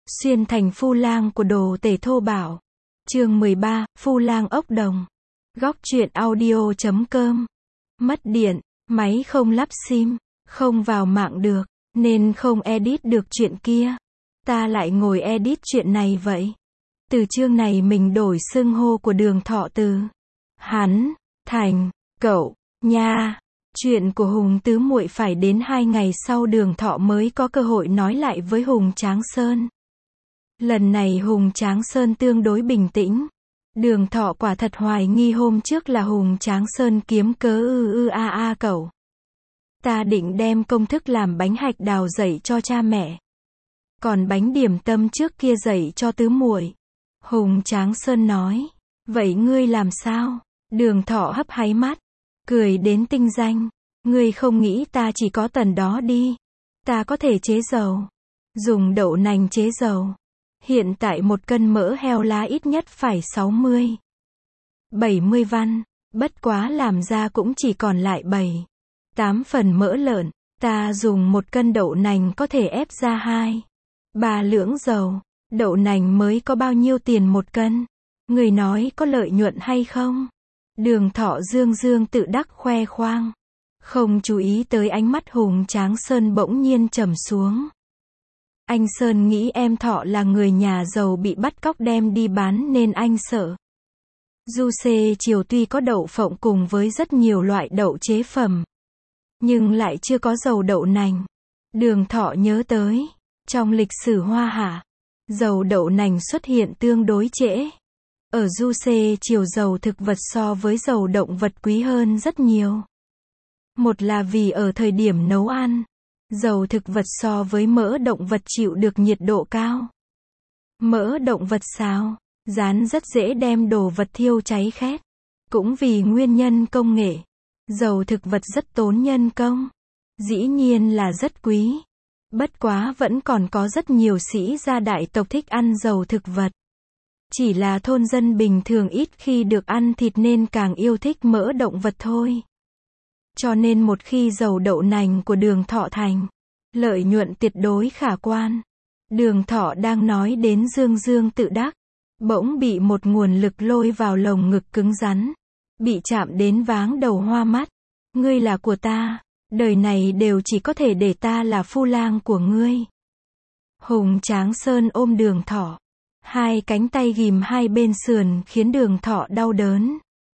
Xuyên thành phu lang của đồ tể thô bạo. Chương 13, Phu lang ốc đồng. Góc truyện audio.com. Mất điện, máy không lắp sim, không vào mạng được, nên không edit được chuyện kia. Ta lại ngồi edit chuyện này vậy. Từ chương này mình đổi xưng hô của Đường Thọ từ hắn, thành, cậu, nha. Chuyện của Hùng tứ muội phải đến 2 ngày sau Đường Thọ mới có cơ hội nói lại với Hùng Tráng Sơn. Lần này Hùng Tráng Sơn tương đối bình tĩnh. Đường Thọ quả thật hoài nghi hôm trước là Hùng Tráng Sơn kiếm cớ cậu. Ta định đem công thức làm bánh hạch đào dạy cho cha mẹ. Còn bánh điểm tâm trước kia dạy cho tứ muội. Hùng Tráng Sơn nói. Vậy ngươi làm sao? Đường Thọ hấp háy mắt. Cười đến tinh danh. Ngươi không nghĩ ta chỉ có tần đó đi. Ta có thể chế dầu. Dùng đậu nành chế dầu. Hiện tại 1 cân mỡ heo lá ít nhất phải 60-70 văn. Bất quá làm ra cũng chỉ còn lại 7-8 phần mỡ lợn. Ta dùng 1 cân đậu nành có thể ép ra 2-3 lưỡng dầu. Đậu nành mới có bao nhiêu tiền 1 cân? Người nói có lợi nhuận hay không? Đường Thọ dương tự đắc khoe khoang. Không chú ý tới ánh mắt Hùng Tráng Sơn bỗng nhiên trầm xuống. Anh Sơn nghĩ em Thọ là người nhà giàu bị bắt cóc đem đi bán nên anh sợ. Du xê chiều tuy có đậu phộng cùng với rất nhiều loại đậu chế phẩm, nhưng lại chưa có dầu đậu nành. Đường Thọ nhớ tới, trong lịch sử Hoa Hạ, dầu đậu nành xuất hiện tương đối trễ. Ở Du xê chiều dầu thực vật so với dầu động vật quý hơn rất nhiều. Một là vì ở thời điểm nấu ăn, dầu thực vật so với mỡ động vật chịu được nhiệt độ cao. Mỡ động vật xào, rán rất dễ đem đồ vật thiêu cháy khét. Cũng vì nguyên nhân công nghệ, dầu thực vật rất tốn nhân công. Dĩ nhiên là rất quý. Bất quá vẫn còn có rất nhiều sĩ gia đại tộc thích ăn dầu thực vật. Chỉ là thôn dân bình thường ít khi được ăn thịt nên càng yêu thích mỡ động vật thôi. Cho nên một khi dầu đậu nành của Đường Thọ thành, lợi nhuận tuyệt đối khả quan. Đường Thọ đang nói đến dương tự đắc, bỗng bị một nguồn lực lôi vào lồng ngực cứng rắn, bị chạm đến váng đầu hoa mắt. Ngươi là của ta, đời này đều chỉ có thể để ta là phu lang của ngươi. Hùng Tráng Sơn ôm Đường Thọ, 2 cánh tay ghim hai bên sườn khiến Đường Thọ đau đớn.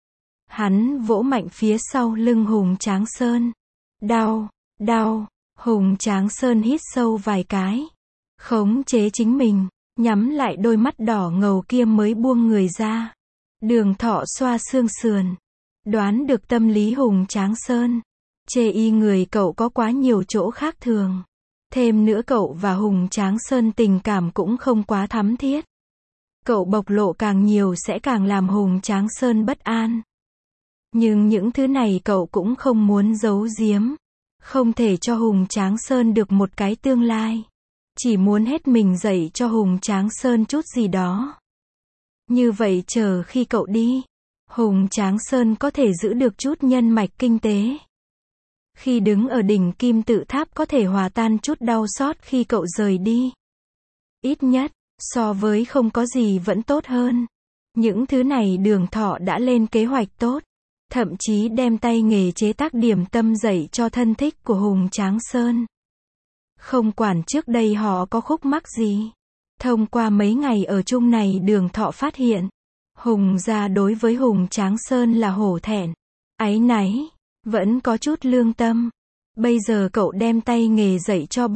Hắn vỗ mạnh phía sau lưng Hùng Tráng Sơn. Đau, đau. Hùng Tráng Sơn hít sâu vài cái, khống chế chính mình, nhắm lại đôi mắt đỏ ngầu kia mới buông người ra. Đường Thọ xoa xương sườn, đoán được tâm lý Hùng Tráng Sơn. Chê y người cậu có quá nhiều chỗ khác thường. Thêm nữa cậu và Hùng Tráng Sơn tình cảm cũng không quá thắm thiết. Cậu bộc lộ càng nhiều sẽ càng làm Hùng Tráng Sơn bất an. Nhưng những thứ này cậu cũng không muốn giấu giếm. Không thể cho Hùng Tráng Sơn được một cái tương lai. Chỉ muốn hết mình dạy cho Hùng Tráng Sơn chút gì đó. Như vậy chờ khi cậu đi, Hùng Tráng Sơn có thể giữ được chút nhân mạch kinh tế. Khi đứng ở đỉnh kim tự tháp có thể hòa tan chút đau xót khi cậu rời đi. Ít nhất, so với không có gì vẫn tốt hơn. Những thứ này Đường Thọ đã lên kế hoạch tốt. Thậm chí đem tay nghề chế tác điểm tâm dạy cho thân thích của Hùng Tráng Sơn. Không quản trước đây họ có khúc mắc gì. Thông qua mấy ngày ở chung này Đường Thọ phát hiện, Hùng gia đối với Hùng Tráng Sơn là hổ thẹn, áy náy, vẫn có chút lương tâm. Bây giờ cậu đem tay nghề dạy cho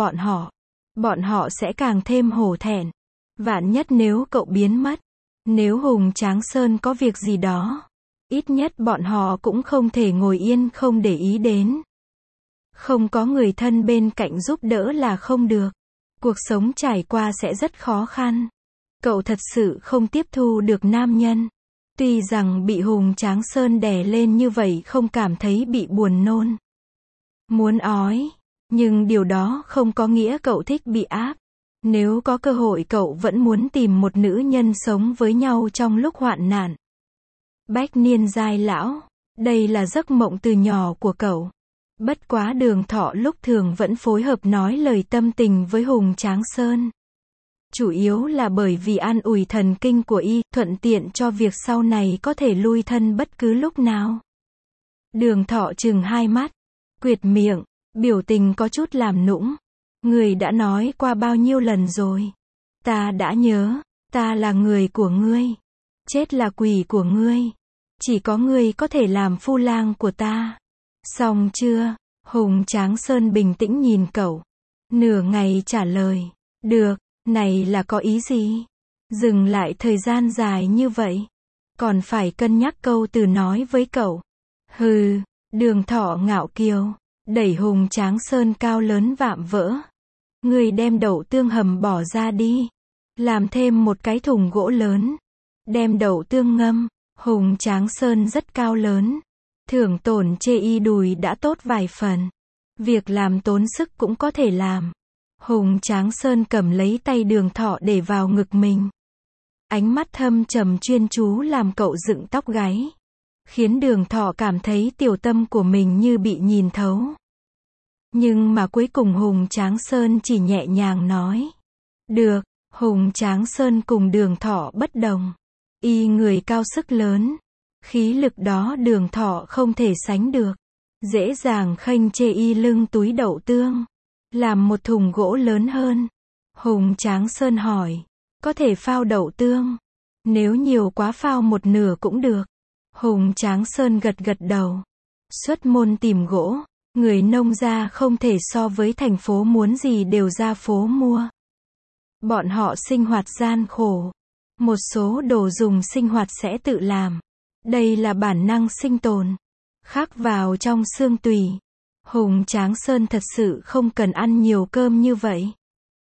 bọn họ sẽ càng thêm hổ thẹn. Vạn nhất nếu cậu biến mất, nếu Hùng Tráng Sơn có việc gì đó, ít nhất bọn họ cũng không thể ngồi yên không để ý đến. Không có người thân bên cạnh giúp đỡ là không được. Cuộc sống trải qua sẽ rất khó khăn. Cậu thật sự không tiếp thu được nam nhân. Tuy rằng bị Hùng Tráng Sơn đè lên như vậy không cảm thấy bị buồn nôn, muốn ói. Nhưng điều đó không có nghĩa cậu thích bị áp. Nếu có cơ hội cậu vẫn muốn tìm một nữ nhân sống với nhau trong lúc hoạn nạn. Bách niên giai lão, đây là giấc mộng từ nhỏ của cậu. Bất quá Đường Thọ lúc thường vẫn phối hợp nói lời tâm tình với Hùng Tráng Sơn. Chủ yếu là bởi vì an ủi thần kinh của y, thuận tiện cho việc sau này có thể lui thân bất cứ lúc nào. Đường Thọ trừng hai mắt, quệt miệng, biểu tình có chút làm nũng. Người đã nói qua bao nhiêu lần rồi. Ta đã nhớ, ta là người của ngươi. Chết là quỷ của ngươi. Chỉ có ngươi có thể làm phu lang của ta. Xong chưa? Hùng Tráng Sơn bình tĩnh nhìn cậu. Nửa ngày trả lời. Được, này là có ý gì? Dừng lại thời gian dài như vậy. Còn phải cân nhắc câu từ nói với cậu. Hừ, Đường Thọ ngạo kiều, đẩy Hùng Tráng Sơn cao lớn vạm vỡ. Ngươi đem đậu tương hầm bỏ ra đi. Làm thêm một cái thùng gỗ lớn. Đem đậu tương ngâm. Hùng Tráng Sơn rất cao lớn. Thưởng tổn chê y đùi đã tốt vài phần. Việc làm tốn sức cũng có thể làm. Hùng Tráng Sơn cầm lấy tay Đường Thọ để vào ngực mình. Ánh mắt thâm trầm chuyên chú làm cậu dựng tóc gáy. Khiến Đường Thọ cảm thấy tiểu tâm của mình như bị nhìn thấu. Nhưng mà cuối cùng Hùng Tráng Sơn chỉ nhẹ nhàng nói. Được, Hùng Tráng Sơn cùng Đường Thọ bất đồng. Y người cao sức lớn. Khí lực đó Đường Thọ không thể sánh được. Dễ dàng khênh chê y lưng túi đậu tương. Làm một thùng gỗ lớn hơn. Hùng Tráng Sơn hỏi. Có thể phao đậu tương. Nếu nhiều quá phao một nửa cũng được. Hùng Tráng Sơn gật gật đầu. Xuất môn tìm gỗ. Người nông gia không thể so với thành phố muốn gì đều ra phố mua. Bọn họ sinh hoạt gian khổ. Một số đồ dùng sinh hoạt sẽ tự làm. Đây là bản năng sinh tồn. Khắc vào trong xương tủy. Hùng Tráng Sơn thật sự không cần ăn nhiều cơm như vậy.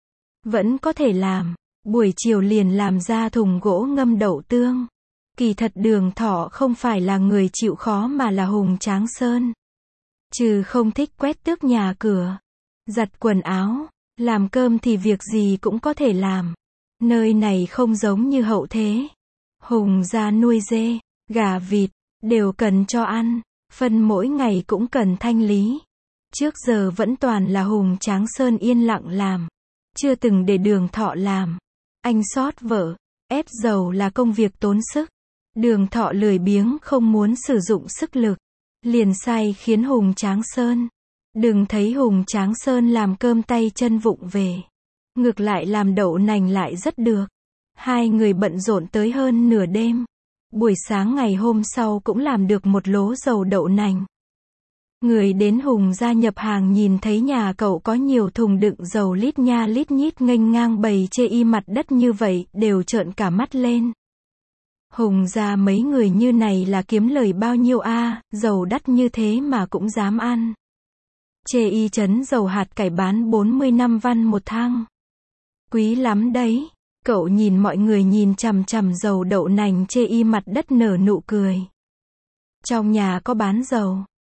Vẫn có thể làm. Buổi chiều liền làm ra thùng gỗ ngâm đậu tương. Kỳ thật Đường Thọ không phải là người chịu khó mà là Hùng Tráng Sơn. Trừ không thích quét tước nhà cửa, giặt quần áo, làm cơm thì việc gì cũng có thể làm. Nơi này không giống như hậu thế. Hùng gia nuôi dê, gà vịt, đều cần cho ăn. Phân mỗi ngày cũng cần thanh lý. Trước giờ vẫn toàn là Hùng Tráng Sơn yên lặng làm. Chưa từng để Đường Thọ làm. Anh xót vợ, ép dầu là công việc tốn sức. Đường Thọ lười biếng không muốn sử dụng sức lực. Liền sai khiến Hùng Tráng Sơn. Đừng thấy Hùng Tráng Sơn làm cơm tay chân vụng về. Ngược lại làm đậu nành lại rất được. Hai người bận rộn tới hơn nửa đêm. Buổi sáng ngày hôm sau cũng làm được một lố dầu đậu nành. Người đến Hùng gia nhập hàng nhìn thấy nhà cậu có nhiều thùng đựng dầu lít nha lít nhít nghênh ngang bày chê y mặt đất như vậy, đều trợn cả mắt lên. Hùng gia mấy người như này là kiếm lời bao nhiêu a, dầu đắt như thế mà cũng dám ăn. Chê y trấn dầu hạt cải bán 45 văn một thang. Quý lắm đấy. Cậu nhìn mọi người nhìn chằm chằm dầu đậu nành chê y mặt đất nở nụ cười. Trong nhà có bán dầu.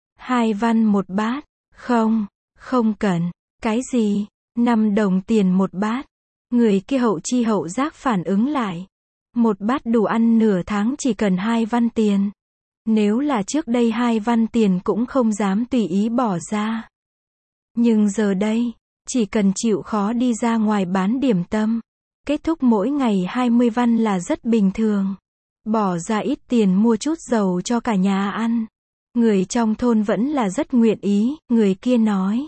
2 văn một bát. Không, không cần. Cái gì? 5 đồng tiền một bát. Người kia hậu chi hậu giác phản ứng lại. Một bát đủ ăn nửa tháng chỉ cần 2 văn tiền. Nếu là trước đây 2 văn tiền cũng không dám tùy ý bỏ ra. Nhưng giờ đây, chỉ cần chịu khó đi ra ngoài bán điểm tâm. Kết thúc mỗi ngày 20 văn là rất bình thường. Bỏ ra ít tiền mua chút dầu cho cả nhà ăn. Người trong thôn vẫn là rất nguyện ý, người kia nói.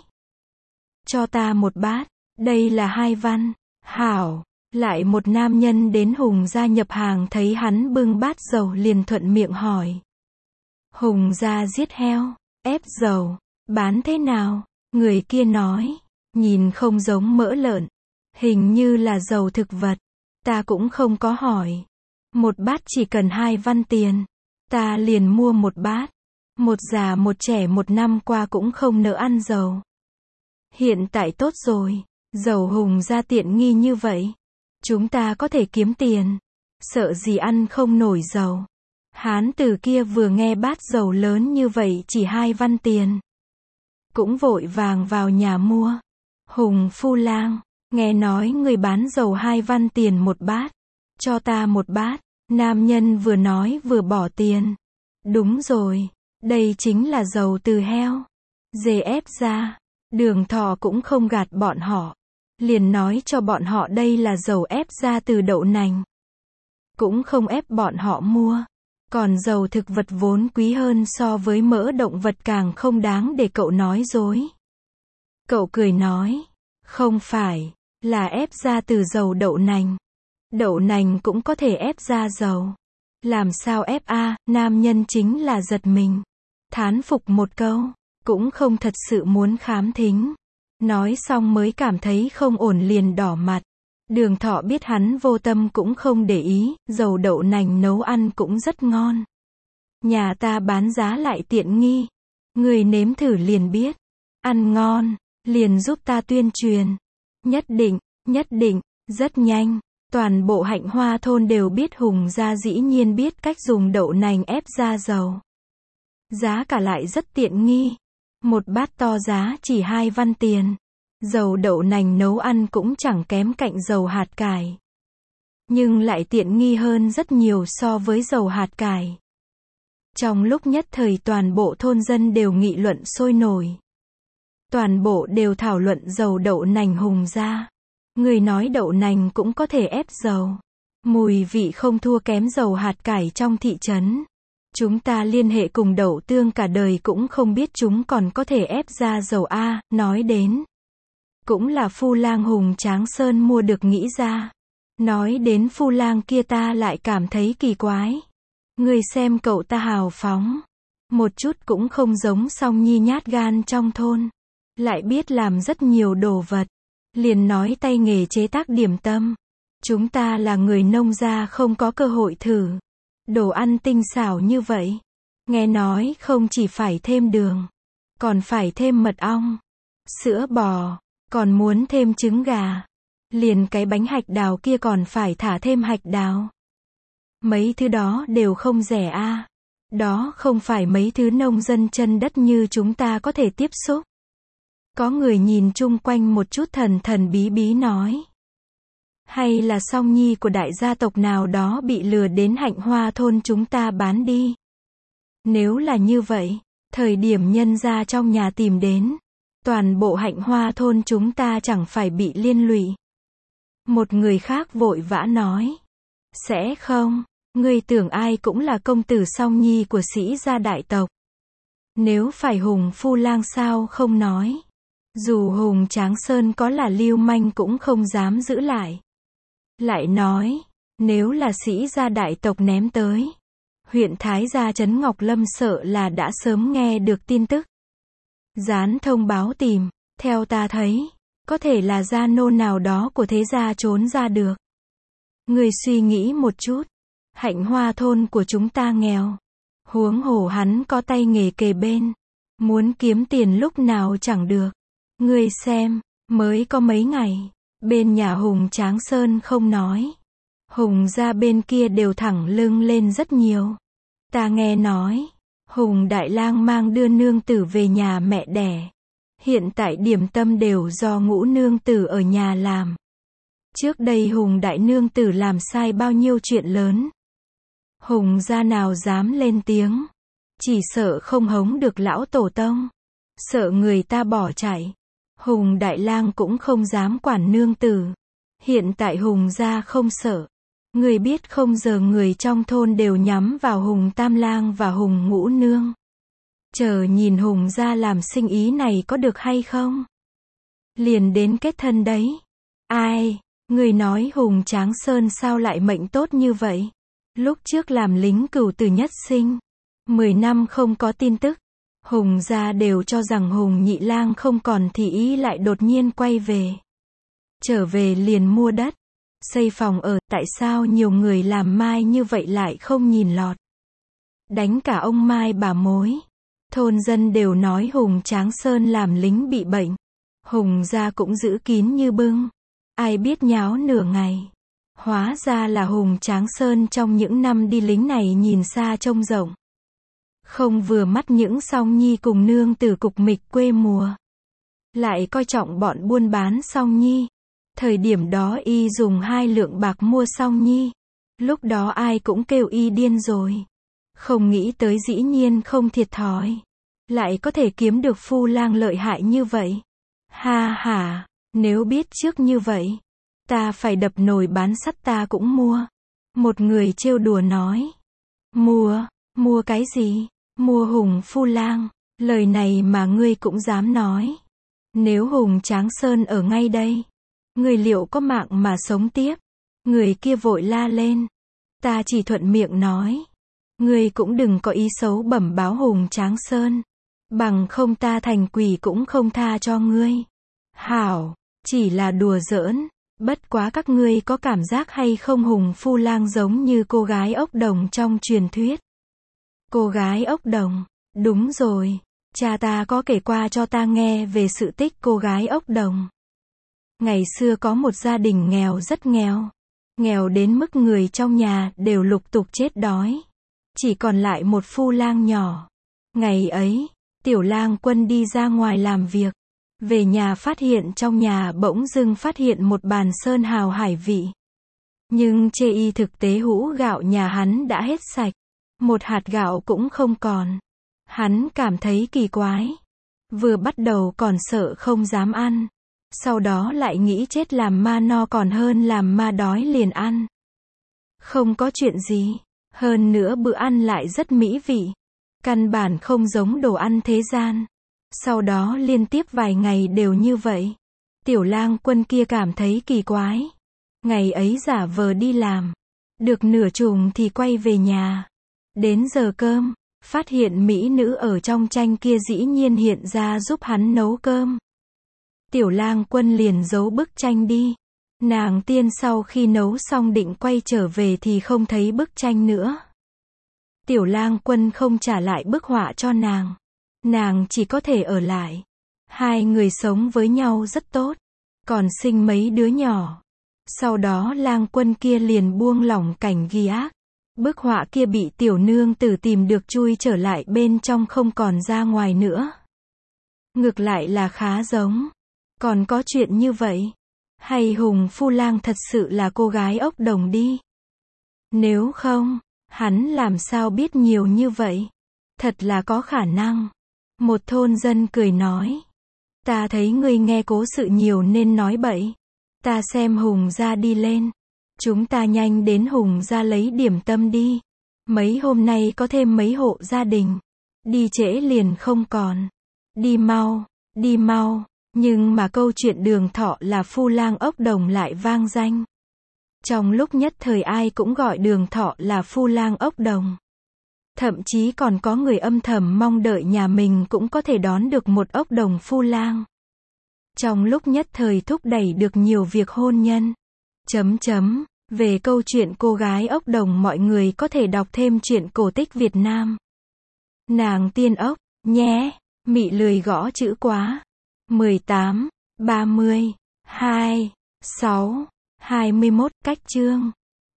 Cho ta một bát, đây là 2 văn. Hảo, lại một nam nhân đến Hùng gia nhập hàng thấy hắn bưng bát dầu liền thuận miệng hỏi. Hùng gia giết heo, ép dầu, bán thế nào? Người kia nói, nhìn không giống mỡ lợn. Hình như là dầu thực vật. Ta cũng không có hỏi. Một bát chỉ cần 2 văn tiền. Ta liền mua một bát. Một già một trẻ một năm qua cũng không nỡ ăn dầu. Hiện tại tốt rồi. Dầu Hùng gia tiện nghi như vậy. Chúng ta có thể kiếm tiền. Sợ gì ăn không nổi dầu. Hán tử kia vừa nghe bát dầu lớn như vậy chỉ 2 văn tiền. Cũng vội vàng vào nhà mua. Hùng phu lang. Nghe nói người bán dầu 2 văn tiền một bát. Cho ta một bát. Nam nhân vừa nói vừa bỏ tiền. Đúng rồi. Đây chính là dầu từ heo. Dê ép ra. Đường Thọ cũng không gạt bọn họ. liền nói cho bọn họ đây là dầu ép ra từ đậu nành. Cũng không ép bọn họ mua. Còn dầu thực vật vốn quý hơn so với mỡ động vật càng không đáng để cậu nói dối. Cậu cười nói, không phải, là ép ra từ dầu đậu nành. Đậu nành cũng có thể ép ra dầu. Làm sao ép a? Nam nhân chính là giật mình. Thán phục một câu, cũng không thật sự muốn khám thính. Nói xong mới cảm thấy không ổn liền đỏ mặt. Đường Thọ biết hắn vô tâm cũng không để ý, dầu đậu nành nấu ăn cũng rất ngon. Nhà ta bán giá lại tiện nghi. Người nếm thử liền biết. Ăn ngon, liền giúp ta tuyên truyền. Nhất định, rất nhanh. Toàn bộ Hạnh Hoa thôn đều biết Hùng gia dĩ nhiên biết cách dùng đậu nành ép ra dầu. Giá cả lại rất tiện nghi. Một bát to giá chỉ 2 văn tiền. Dầu đậu nành nấu ăn cũng chẳng kém cạnh dầu hạt cải. Nhưng lại tiện nghi hơn rất nhiều so với dầu hạt cải. Trong lúc nhất thời toàn bộ thôn dân đều nghị luận sôi nổi. Toàn bộ đều thảo luận dầu đậu nành Hùng gia. Người nói đậu nành cũng có thể ép dầu. Mùi vị không thua kém dầu hạt cải trong thị trấn. Chúng ta liên hệ cùng đậu tương cả đời cũng không biết chúng còn có thể ép ra dầu a, nói đến. Cũng là Phu Lang Hùng Tráng Sơn mua được nghĩ ra. Nói đến Phu Lang kia ta lại cảm thấy kỳ quái. Người xem cậu ta hào phóng. Một chút cũng không giống Song Nhi nhát gan trong thôn. Lại biết làm rất nhiều đồ vật. Liền nói tay nghề chế tác điểm tâm. Chúng ta là người nông gia không có cơ hội thử. Đồ ăn tinh xảo như vậy. Nghe nói không chỉ phải thêm đường. Còn phải thêm mật ong. Sữa bò. Còn muốn thêm trứng gà. Liền cái bánh hạch đào kia còn phải thả thêm hạch đào. Mấy thứ đó đều không rẻ a. Đó không phải mấy thứ nông dân chân đất như chúng ta có thể tiếp xúc. Có người nhìn chung quanh một chút thần thần bí bí nói. Hay là Song Nhi của đại gia tộc nào đó bị lừa đến Hạnh Hoa thôn chúng ta bán đi. Nếu là như vậy, thời điểm nhân gia trong nhà tìm đến, toàn bộ Hạnh Hoa thôn chúng ta chẳng phải bị liên lụy. Một người khác vội vã nói. Sẽ không, ngươi tưởng ai cũng là công tử Song Nhi của sĩ gia đại tộc. Nếu phải Hùng Phu Lang sao không nói. Dù Hùng Tráng Sơn có là lưu manh cũng không dám giữ lại. Lại nói, nếu là sĩ gia đại tộc ném tới, huyện Thái gia trấn Ngọc Lâm sợ là đã sớm nghe được tin tức. Dán thông báo tìm, theo ta thấy, có thể là gia nô nào đó của thế gia trốn ra được. Người suy nghĩ một chút, Hạnh Hoa thôn của chúng ta nghèo. Huống hồ hắn có tay nghề kề bên, muốn kiếm tiền lúc nào chẳng được. Ngươi xem, mới có mấy ngày, bên nhà Hùng Tráng Sơn không nói. Hùng gia bên kia đều thẳng lưng lên rất nhiều. Ta nghe nói, Hùng Đại Lang mang đưa nương tử về nhà mẹ đẻ. Hiện tại điểm tâm đều do Ngũ nương tử ở nhà làm. Trước đây Hùng Đại nương tử làm sai bao nhiêu chuyện lớn. Hùng gia nào dám lên tiếng. Chỉ sợ không hống được lão tổ tông. Sợ người ta bỏ chạy. Hùng Đại Lang cũng không dám quản nương tử. Hiện tại Hùng gia không sợ. Người biết không giờ người trong thôn đều nhắm vào Hùng Tam Lang và Hùng Ngũ Nương. Chờ nhìn Hùng gia làm sinh ý này có được hay không? Liền đến kết thân đấy. Ai? Người nói Hùng Tráng Sơn sao lại mệnh tốt như vậy? Lúc trước làm lính cửu tử nhất sinh. 10 năm không có tin tức. Hùng gia đều cho rằng Hùng Nhị Lang không còn thì ý lại đột nhiên quay về. Trở về liền mua đất. Xây phòng ở, tại sao nhiều người làm mai như vậy lại không nhìn lọt. Đánh cả ông Mai bà mối. Thôn dân đều nói Hùng Tráng Sơn làm lính bị bệnh. Hùng gia cũng giữ kín như bưng. Ai biết nháo nửa ngày. Hóa ra là Hùng Tráng Sơn trong những năm đi lính này nhìn xa trông rộng. Không vừa mắt những Song Nhi cùng nương tử cục mịch quê mùa. Lại coi trọng bọn buôn bán Song Nhi. Thời điểm đó y dùng 2 lượng bạc mua Song Nhi. Lúc đó ai cũng kêu y điên rồi. Không nghĩ tới dĩ nhiên không thiệt thòi. Lại có thể kiếm được Phu Lang lợi hại như vậy. Ha ha, Nếu biết trước như vậy, ta phải đập nồi bán sắt ta cũng mua. Một người trêu đùa nói. Mua cái gì? Mua Hùng Phu Lang. Lời này mà ngươi cũng dám nói. Nếu Hùng Tráng Sơn ở ngay đây, ngươi liệu có mạng mà sống tiếp? Người kia vội la lên. Ta chỉ thuận miệng nói. Ngươi cũng đừng có ý xấu bẩm báo Hùng Tráng Sơn. Bằng không ta thành quỷ cũng không tha cho ngươi. Hảo, chỉ là đùa giỡn. Bất quá các ngươi có cảm giác hay không Hùng Phu Lang giống như cô gái ốc đồng trong truyền thuyết? Cô gái ốc đồng, đúng rồi. Cha ta có kể qua cho ta nghe về sự tích cô gái ốc đồng. Ngày xưa có một gia đình nghèo rất nghèo. Nghèo đến mức người trong nhà đều lục tục chết đói. Chỉ còn lại một phu lang nhỏ. Ngày ấy, Tiểu Lang Quân đi ra ngoài làm việc. Về nhà phát hiện trong nhà bỗng dưng phát hiện một bàn sơn hào hải vị. Nhưng chê y thực tế hũ gạo nhà hắn đã hết sạch. Một hạt gạo cũng không còn. Hắn cảm thấy kỳ quái. Vừa bắt đầu còn sợ không dám ăn. Sau đó lại nghĩ chết làm ma no còn hơn làm ma đói liền ăn. Không có chuyện gì. Hơn nữa bữa ăn lại rất mỹ vị. Căn bản không giống đồ ăn thế gian. Sau đó liên tiếp vài ngày đều như vậy. Tiểu Lang Quân kia cảm thấy kỳ quái. Ngày ấy giả vờ đi làm. Được nửa chừng thì quay về nhà. Đến giờ cơm, phát hiện mỹ nữ ở trong tranh kia dĩ nhiên hiện ra giúp hắn nấu cơm. Tiểu Lang Quân liền giấu bức tranh đi. Nàng tiên sau khi nấu xong định quay trở về thì không thấy bức tranh nữa. Tiểu Lang Quân không trả lại bức họa cho nàng. Nàng chỉ có thể ở lại. Hai người sống với nhau rất tốt. Còn sinh mấy đứa nhỏ. Sau đó Lang Quân kia liền buông lỏng cảnh ghi ác. Bức họa kia bị tiểu nương tử tìm được chui trở lại bên trong không còn ra ngoài nữa. Ngược lại là khá giống. Còn có chuyện như vậy. Hay Hùng Phu Lang thật sự là cô gái ốc đồng đi. Nếu không, hắn làm sao biết nhiều như vậy? Thật là có khả năng. Một thôn dân cười nói. Ta thấy ngươi nghe cố sự nhiều nên nói bậy. Ta xem Hùng gia đi lên. Chúng ta nhanh đến Hùng gia lấy điểm tâm đi. Mấy hôm nay có thêm mấy hộ gia đình. Đi trễ liền không còn. Đi mau, đi mau. Nhưng mà câu chuyện Đường Thọ là Phu Lang ốc đồng lại vang danh. Trong lúc nhất thời ai cũng gọi Đường Thọ là Phu Lang ốc đồng. Thậm chí còn có người âm thầm mong đợi nhà mình cũng có thể đón được một ốc đồng Phu Lang. Trong lúc nhất thời thúc đẩy được nhiều việc hôn nhân. Về câu chuyện cô gái ốc đồng mọi người có thể đọc thêm truyện cổ tích Việt Nam. Nàng tiên ốc, nhé, mị lười gõ chữ quá. 18, 30, 2, 6, 21, cách chương.